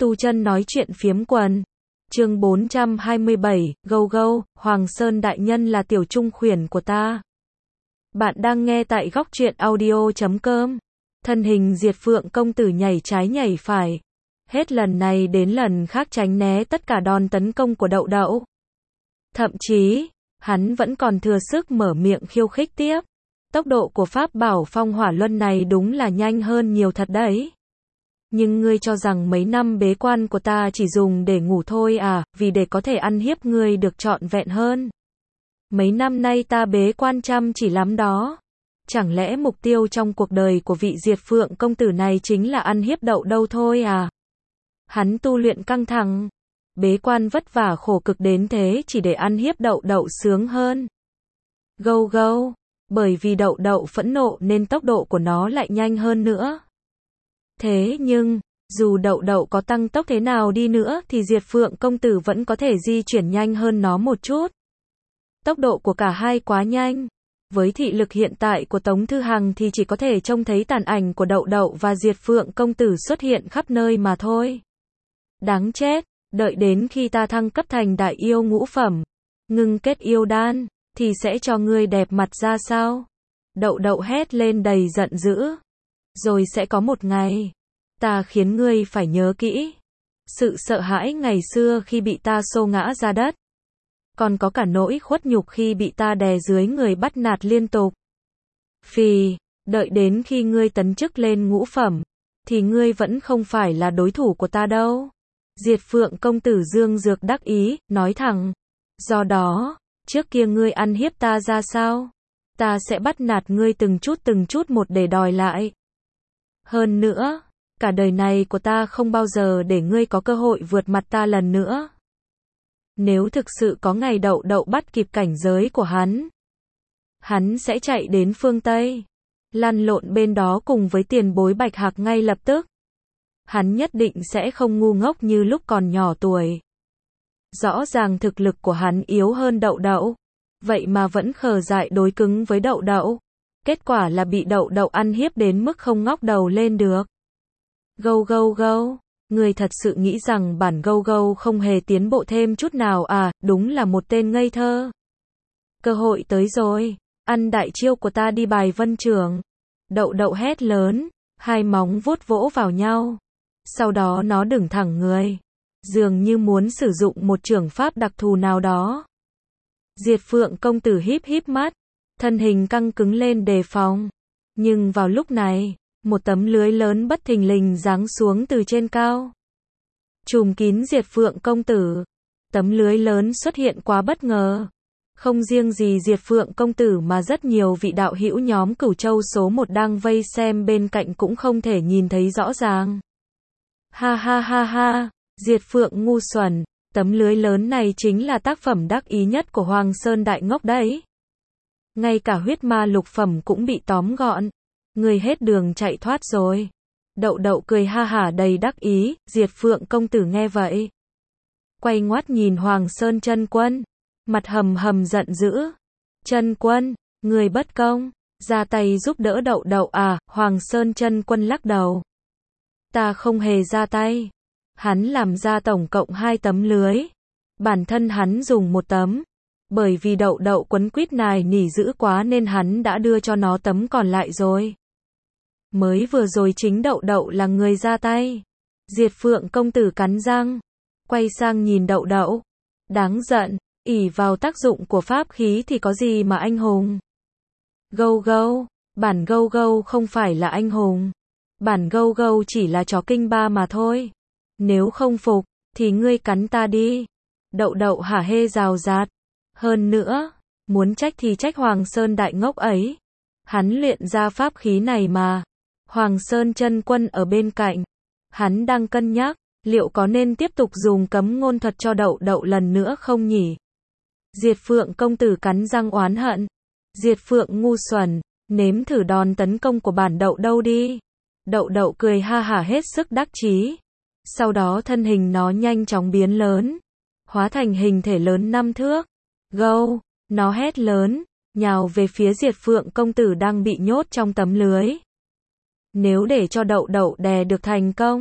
Tu Chân nói chuyện phiếm quần. Chương 427, Gâu Gâu, Hoàng Sơn đại nhân là tiểu trung khuyển của ta. Bạn đang nghe tại góc truyện audio.com. Thân hình Diệt Phượng công tử nhảy trái nhảy phải. Hết lần này đến lần khác tránh né tất cả đòn tấn công của Đậu Đậu. Thậm chí, hắn vẫn còn thừa sức mở miệng khiêu khích tiếp. Tốc độ của pháp bảo phong hỏa luân này đúng là nhanh hơn nhiều thật đấy. Nhưng ngươi cho rằng mấy năm bế quan của ta chỉ dùng để ngủ thôi à, vì để có thể ăn hiếp ngươi được trọn vẹn hơn. Mấy năm nay ta bế quan chăm chỉ lắm đó. Chẳng lẽ mục tiêu trong cuộc đời của vị Diệt Phượng công tử này chính là ăn hiếp Đậu Đậu thôi à? Hắn tu luyện căng thẳng, bế quan vất vả khổ cực đến thế chỉ để ăn hiếp Đậu Đậu sướng hơn. Gâu gâu, bởi vì Đậu Đậu phẫn nộ nên tốc độ của nó lại nhanh hơn nữa. Thế nhưng, dù Đậu Đậu có tăng tốc thế nào đi nữa thì Diệt Phượng công tử vẫn có thể di chuyển nhanh hơn nó một chút. Tốc độ của cả hai quá nhanh. Với thị lực hiện tại của Tống Thư Hằng thì chỉ có thể trông thấy tàn ảnh của Đậu Đậu và Diệt Phượng công tử xuất hiện khắp nơi mà thôi. Đáng chết, đợi đến khi ta thăng cấp thành đại yêu ngũ phẩm, ngưng kết yêu đan, thì sẽ cho ngươi đẹp mặt ra sao? Đậu Đậu hét lên đầy giận dữ. Rồi sẽ có một ngày, ta khiến ngươi phải nhớ kỹ. Sự sợ hãi ngày xưa khi bị ta xô ngã ra đất. Còn có cả nỗi khuất nhục khi bị ta đè dưới người bắt nạt liên tục. Phì, đợi đến khi ngươi tấn chức lên ngũ phẩm, thì ngươi vẫn không phải là đối thủ của ta đâu. Diệt Phượng công tử dương dược đắc ý, nói thẳng. Do đó, trước kia ngươi ăn hiếp ta ra sao? Ta sẽ bắt nạt ngươi từng chút một để đòi lại. Hơn nữa, cả đời này của ta không bao giờ để ngươi có cơ hội vượt mặt ta lần nữa. Nếu thực sự có ngày Đậu Đậu bắt kịp cảnh giới của hắn sẽ chạy đến phương Tây, lăn lộn bên đó cùng với tiền bối Bạch Hạc ngay lập tức. Hắn nhất định sẽ không ngu ngốc như lúc còn nhỏ tuổi. Rõ ràng thực lực của hắn yếu hơn Đậu Đậu, vậy mà vẫn khờ dại đối cứng với Đậu Đậu. Kết quả là bị Đậu Đậu ăn hiếp đến mức không ngóc đầu lên được. Gâu gâu gâu, người thật sự nghĩ rằng bản gâu gâu không hề tiến bộ thêm chút nào à, đúng là một tên ngây thơ. Cơ hội tới rồi, ăn đại chiêu của ta đi bài vân trưởng. Đậu Đậu hét lớn, hai móng vuốt vỗ vào nhau. Sau đó nó đứng thẳng người, dường như muốn sử dụng một chưởng pháp đặc thù nào đó. Diệt Phượng công tử híp híp mắt, thân hình căng cứng lên đề phòng. Nhưng vào lúc này, một tấm lưới lớn bất thình lình giáng xuống từ trên cao, trùm kín Diệt Phượng công tử. Tấm lưới lớn xuất hiện quá bất ngờ. Không riêng gì Diệt Phượng công tử mà rất nhiều vị đạo hữu nhóm Cửu Châu số 1 đang vây xem bên cạnh cũng không thể nhìn thấy rõ ràng. Ha ha ha ha, Diệt Phượng ngu xuẩn, tấm lưới lớn này chính là tác phẩm đắc ý nhất của Hoàng Sơn đại ngốc đấy. Ngay cả huyết ma lục phẩm cũng bị tóm gọn. Người hết đường chạy thoát rồi. Đậu Đậu cười ha hả đầy đắc ý. Diệt Phượng công tử nghe vậy, quay ngoắt nhìn Hoàng Sơn chân quân, mặt hầm hầm giận dữ. Chân quân, người bất công, ra tay giúp đỡ Đậu Đậu à? Hoàng Sơn chân quân lắc đầu. Ta không hề ra tay. Hắn làm ra tổng cộng 2 tấm lưới. Bản thân hắn dùng 1 tấm. Bởi vì Đậu Đậu quấn quýt nài nỉ dữ quá nên hắn đã đưa cho nó tấm còn lại rồi. Mới vừa rồi chính Đậu Đậu là người ra tay. Diệt Phượng công tử cắn răng, quay sang nhìn Đậu Đậu. Đáng giận, ỷ vào tác dụng của pháp khí thì có gì mà anh hùng. Gâu gâu, bản gâu gâu không phải là anh hùng. Bản gâu gâu chỉ là chó kinh ba mà thôi. Nếu không phục, thì ngươi cắn ta đi. Đậu Đậu hả hê rào rạt. Hơn nữa, muốn trách thì trách Hoàng Sơn đại ngốc ấy. Hắn luyện ra pháp khí này mà. Hoàng Sơn chân quân ở bên cạnh. Hắn đang cân nhắc, liệu có nên tiếp tục dùng cấm ngôn thuật cho Đậu Đậu lần nữa không nhỉ? Diệt Phượng công tử cắn răng oán hận. Diệt Phượng ngu xuẩn, nếm thử đòn tấn công của bản Đậu Đậu đi. Đậu Đậu cười ha hả hết sức đắc chí. Sau đó thân hình nó nhanh chóng biến lớn, hóa thành hình thể lớn 5 thước. Gâu, nó hét lớn, nhào về phía Diệt Phượng công tử đang bị nhốt trong tấm lưới. Nếu để cho Đậu Đậu đè được thành công,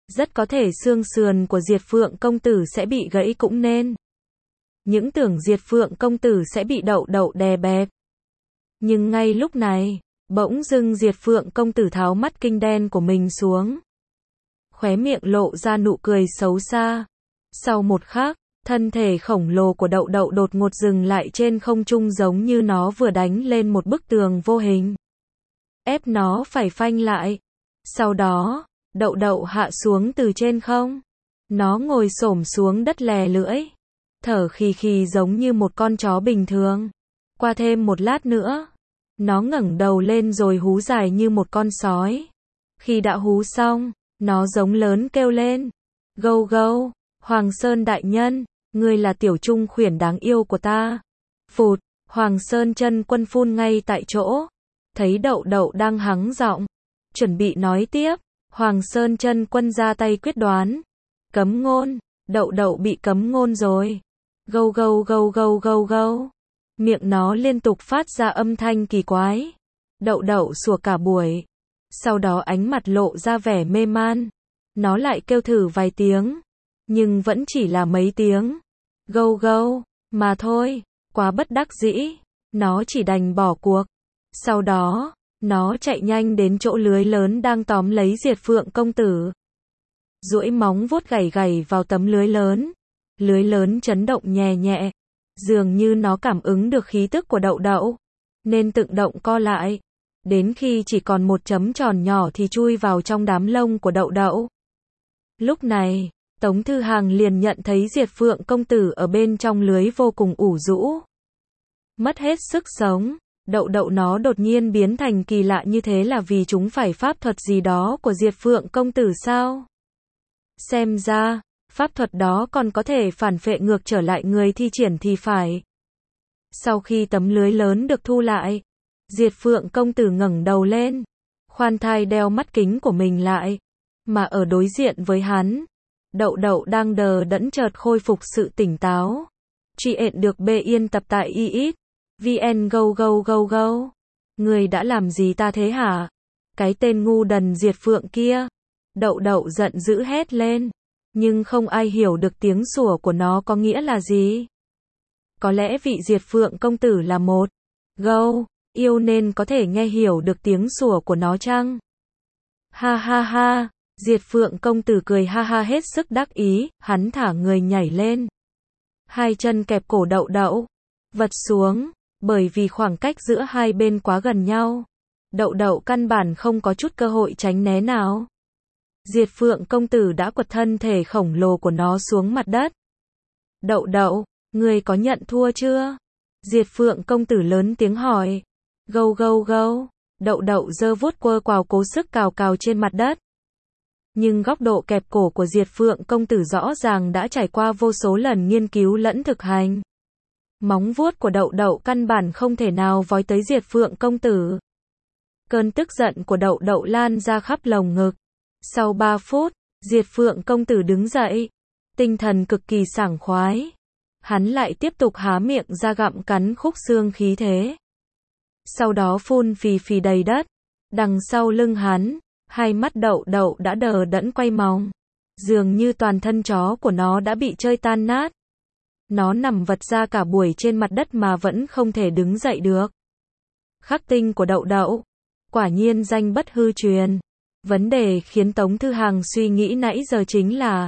Rất có thể xương sườn của Diệt Phượng công tử sẽ bị gãy cũng nên. Những tưởng Diệt Phượng công tử sẽ bị đậu đậu đè bẹp. Nhưng ngay lúc này, bỗng dưng Diệt Phượng công tử tháo mắt kinh đen của mình xuống. Khóe miệng lộ ra nụ cười xấu xa. Sau một khắc, thân thể khổng lồ của đậu đậu đột ngột dừng lại trên không trung giống như nó vừa đánh lên một bức tường vô hình. Ép nó phải phanh lại. Sau đó, đậu đậu hạ xuống từ trên không. Nó ngồi xổm xuống đất lè lưỡi. Thở khì khì giống như một con chó bình thường. Qua thêm một lát nữa, nó ngẩng đầu lên rồi hú dài như một con sói. Khi đã hú xong, nó giống lớn kêu lên. Gâu gâu, Hoàng Sơn đại nhân, ngươi là tiểu trung khuyển đáng yêu của ta. Phụt, Hoàng Sơn chân quân phun ngay tại chỗ. Thấy đậu đậu đang hắng giọng, chuẩn bị nói tiếp, Hoàng Sơn chân quân ra tay quyết đoán. Cấm ngôn, đậu đậu bị cấm ngôn rồi. Gâu gâu gâu gâu gâu gâu. Miệng nó liên tục phát ra âm thanh kỳ quái. Đậu đậu sủa cả buổi. Sau đó ánh mặt lộ ra vẻ mê man. Nó lại kêu thử vài tiếng. Nhưng vẫn chỉ là mấy tiếng. Gâu gâu, mà thôi, quá bất đắc dĩ. Nó chỉ đành bỏ cuộc. Sau đó, nó chạy nhanh đến chỗ lưới lớn đang tóm lấy Diệt Phượng công tử. Duỗi móng vuốt gảy gảy vào tấm lưới lớn. Lưới lớn chấn động nhẹ nhẹ. Dường như nó cảm ứng được khí tức của đậu đậu. Nên tự động co lại. Đến khi chỉ còn một chấm tròn nhỏ thì chui vào trong đám lông của đậu đậu. Lúc này, Tống Thư Hàng liền nhận thấy Diệt Phượng công tử ở bên trong lưới vô cùng ủ rũ. Mất hết sức sống. Đậu đậu nó đột nhiên biến thành kỳ lạ như thế là vì chúng phải pháp thuật gì đó của Diệt Phượng công tử sao? Xem ra, pháp thuật đó còn có thể phản phệ ngược trở lại người thi triển thì phải. Sau khi tấm lưới lớn được thu lại, Diệt Phượng công tử ngẩng đầu lên, khoan thai đeo mắt kính của mình lại, mà ở đối diện với hắn, đậu đậu đang đờ đẫn chợt khôi phục sự tỉnh táo. Chuyện được biên tập tại iit vn go go go go. Người đã làm gì ta thế hả? Cái tên ngu đần Diệt Phượng kia. Đậu đậu giận dữ hét lên. Nhưng không ai hiểu được tiếng sủa của nó có nghĩa là gì. Có lẽ vị Diệt Phượng công tử là một gâu yêu nên có thể nghe hiểu được tiếng sủa của nó chăng? Ha ha ha, Diệt Phượng công tử cười ha ha hết sức đắc ý, hắn thả người nhảy lên. Hai chân kẹp cổ đậu đậu, vật xuống, bởi vì khoảng cách giữa hai bên quá gần nhau. Đậu đậu căn bản không có chút cơ hội tránh né nào. Diệt Phượng công tử đã quật thân thể khổng lồ của nó xuống mặt đất. Đậu đậu, ngươi có nhận thua chưa? Diệt Phượng công tử lớn tiếng hỏi. Gâu gâu gâu, đậu đậu giơ vuốt quơ quào cố sức cào cào trên mặt đất. Nhưng góc độ kẹp cổ của Diệt Phượng công tử rõ ràng đã trải qua vô số lần nghiên cứu lẫn thực hành. Móng vuốt của đậu đậu căn bản không thể nào vói tới Diệt Phượng công tử. Cơn tức giận của đậu đậu lan ra khắp lồng ngực. Sau 3 phút, Diệt Phượng công tử đứng dậy. Tinh thần cực kỳ sảng khoái. Hắn lại tiếp tục há miệng ra gặm cắn khúc xương khí thế. Sau đó phun phì phì đầy đất. Đằng sau lưng hắn, hai mắt đậu đậu đã đờ đẫn quay mòng. Dường như toàn thân chó của nó đã bị chơi tan nát. Nó nằm vật ra cả buổi trên mặt đất mà vẫn không thể đứng dậy được. Khắc tinh của đậu đậu. Quả nhiên danh bất hư truyền. Vấn đề khiến Tống Thư Hàng suy nghĩ nãy giờ chính là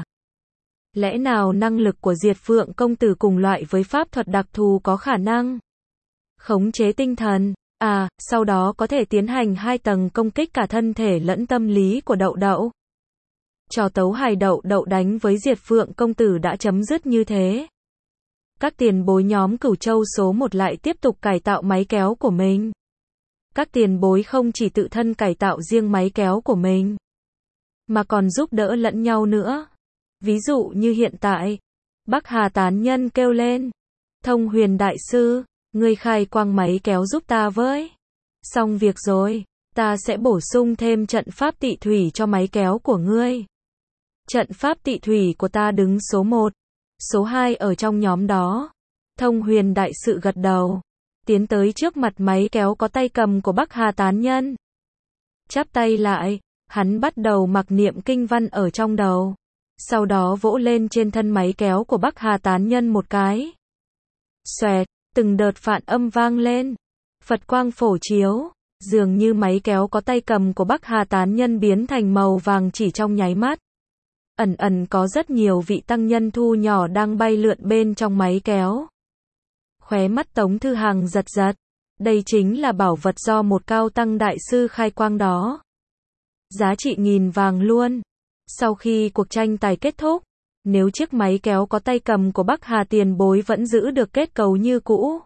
lẽ nào năng lực của Diệt Phượng công tử cùng loại với pháp thuật đặc thù có khả năng khống chế tinh thần, sau đó có thể tiến hành 2 tầng công kích cả thân thể lẫn tâm lý của đậu đậu. Trò tấu hài đậu đậu đánh với Diệt Phượng công tử đã chấm dứt như thế. Các tiền bối nhóm Cửu Châu số 1 lại tiếp tục cải tạo máy kéo của mình. Các tiền bối không chỉ tự thân cải tạo riêng máy kéo của mình, mà còn giúp đỡ lẫn nhau nữa. Ví dụ như hiện tại, Bắc Hà tán nhân kêu lên. Thông Huyền đại sư, ngươi khai quang máy kéo giúp ta với. Xong việc rồi, ta sẽ bổ sung thêm trận pháp tị thủy cho máy kéo của ngươi. Trận pháp tị thủy của ta đứng số 1, số 2 ở trong nhóm đó. Thông Huyền đại sự gật đầu, tiến tới trước mặt máy kéo có tay cầm của Bắc Hà tán nhân. Chắp tay lại, Hắn bắt đầu mặc niệm kinh văn ở trong đầu. Sau đó vỗ lên trên thân máy kéo của Bắc Hà tán nhân một cái. Xoẹt, từng đợt phản âm vang lên. Phật quang phổ chiếu, dường như máy kéo có tay cầm của Bắc Hà tán nhân biến thành màu vàng chỉ trong nháy mắt. Ẩn ẩn có rất nhiều vị tăng nhân thu nhỏ đang bay lượn bên trong máy kéo. Khóe mắt Tống Thư Hằng giật giật. Đây chính là bảo vật do một cao tăng đại sư khai quang đó. Giá trị 1000 vàng luôn. Sau khi cuộc tranh tài kết thúc, nếu chiếc máy kéo có tay cầm của Bắc Hà tiền bối vẫn giữ được kết cấu như cũ,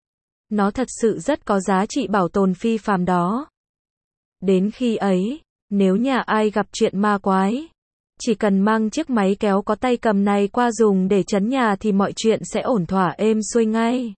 nó thật sự rất có giá trị bảo tồn phi phàm đó. Đến khi ấy, nếu nhà ai gặp chuyện ma quái, chỉ cần mang chiếc máy kéo có tay cầm này qua dùng để trấn nhà thì mọi chuyện sẽ ổn thỏa êm xuôi ngay.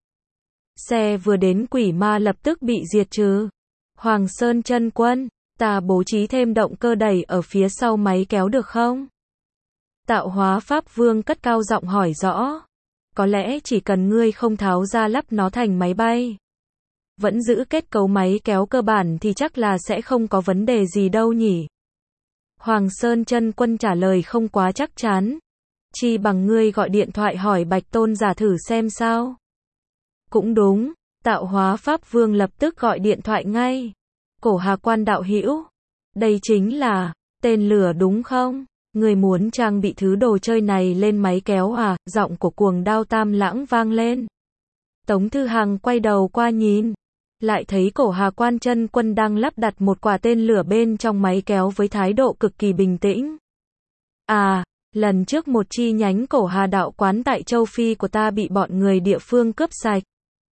Xe vừa đến quỷ ma lập tức bị diệt trừ. Hoàng Sơn Chân Quân, ta bố trí thêm động cơ đẩy ở phía sau máy kéo được không? Tạo Hóa Pháp Vương cất cao giọng hỏi rõ. Có lẽ chỉ cần ngươi không tháo ra lắp nó thành máy bay, vẫn giữ kết cấu máy kéo cơ bản thì chắc là sẽ không có vấn đề gì đâu nhỉ. Hoàng Sơn Chân Quân trả lời không quá chắc chắn. Chi bằng ngươi gọi điện thoại hỏi Bạch Tôn giả thử xem sao. Cũng đúng, Tạo Hóa Pháp Vương lập tức gọi điện thoại ngay. Cổ Hà Quan đạo hữu, đây chính là tên lửa đúng không? Người muốn trang bị thứ đồ chơi này lên máy kéo à? Giọng của Cuồng Đao Tam Lãng vang lên. Tống Thư Hằng quay đầu qua nhìn, lại thấy Cổ Hà Quan Chân Quân đang lắp đặt một quả tên lửa bên trong máy kéo với thái độ cực kỳ bình tĩnh. À, lần trước một chi nhánh Cổ Hà đạo quán tại châu Phi của ta bị bọn người địa phương cướp sạch.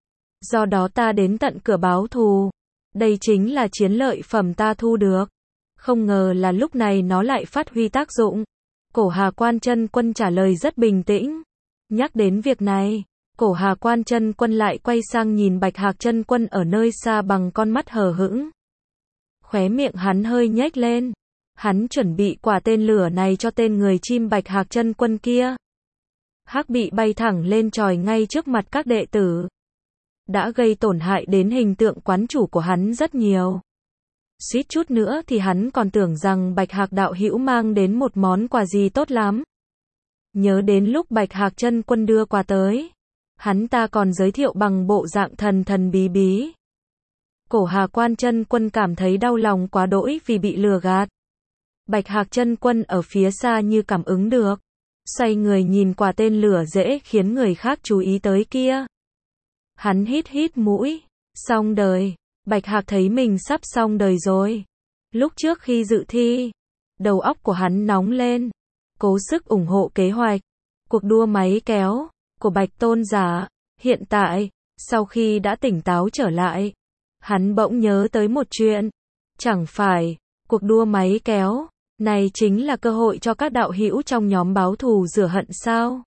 Do đó ta đến tận cửa báo thù. Đây chính là chiến lợi phẩm ta thu được. Không ngờ là lúc này nó lại phát huy tác dụng. Cổ Hà Quan Chân Quân trả lời rất bình tĩnh. Nhắc đến việc này, Cổ Hà Quan Chân Quân lại quay sang nhìn Bạch Hạc Chân Quân ở nơi xa bằng con mắt hờ hững. Khóe miệng hắn hơi nhếch lên. Hắn chuẩn bị quả tên lửa này cho tên người chim Bạch Hạc Chân Quân kia. Hắc bị bay thẳng lên chòi ngay trước mặt các đệ tử. Đã gây tổn hại đến hình tượng quán chủ của hắn rất nhiều. Suýt chút nữa thì hắn còn tưởng rằng Bạch Hạc đạo hữu mang đến một món quà gì tốt lắm. Nhớ đến lúc Bạch Hạc Chân Quân đưa quà tới, hắn ta còn giới thiệu bằng bộ dạng thần thần bí bí. Cổ Hà Quan Chân Quân cảm thấy đau lòng quá đỗi vì bị lừa gạt. Bạch Hạc Chân Quân ở phía xa như cảm ứng được, xoay người nhìn quả tên lửa dễ khiến người khác chú ý tới kia. Hắn hít hít mũi, xong đời. Bạch Hạc thấy mình sắp xong đời rồi. Lúc trước khi dự thi, đầu óc của hắn nóng lên, cố sức ủng hộ kế hoạch cuộc đua máy kéo của Bạch Tôn giả. Hiện tại, sau khi đã tỉnh táo trở lại, hắn bỗng nhớ tới một chuyện. Chẳng phải, cuộc đua máy kéo này chính là cơ hội cho các đạo hữu trong nhóm báo thù rửa hận sao?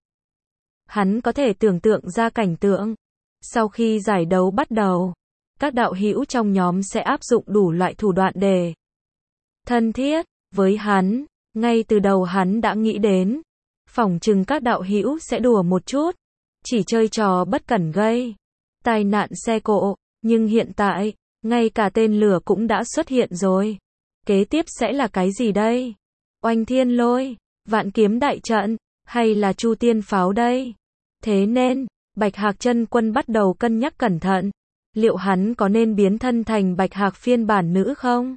Hắn có thể tưởng tượng ra cảnh tượng. Sau khi giải đấu bắt đầu, các đạo hữu trong nhóm sẽ áp dụng đủ loại thủ đoạn để thân thiết với hắn. Ngay từ đầu hắn đã nghĩ đến, phỏng chừng các đạo hữu sẽ đùa một chút, chỉ chơi trò bất cẩn gây tai nạn xe cộ, nhưng hiện tại, ngay cả tên lửa cũng đã xuất hiện rồi. Kế tiếp sẽ là cái gì đây? Oanh thiên lôi, vạn kiếm đại trận, hay là chu tiên pháo đây? Thế nên, Bạch Hạc Chân Quân bắt đầu cân nhắc cẩn thận. Liệu hắn có nên biến thân thành Bạch Hạc phiên bản nữ không?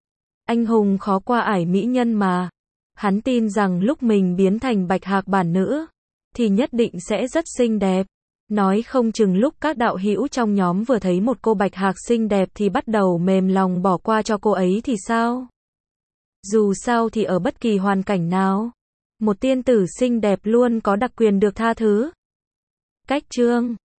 Anh hùng khó qua ải mỹ nhân mà. Hắn tin rằng lúc mình biến thành Bạch Hạc bản nữ, thì nhất định sẽ rất xinh đẹp. Nói không chừng lúc các đạo hữu trong nhóm vừa thấy một cô Bạch Hạc xinh đẹp thì bắt đầu mềm lòng bỏ qua cho cô ấy thì sao? Dù sao thì ở bất kỳ hoàn cảnh nào, một tiên tử xinh đẹp luôn có đặc quyền được tha thứ. Cách chương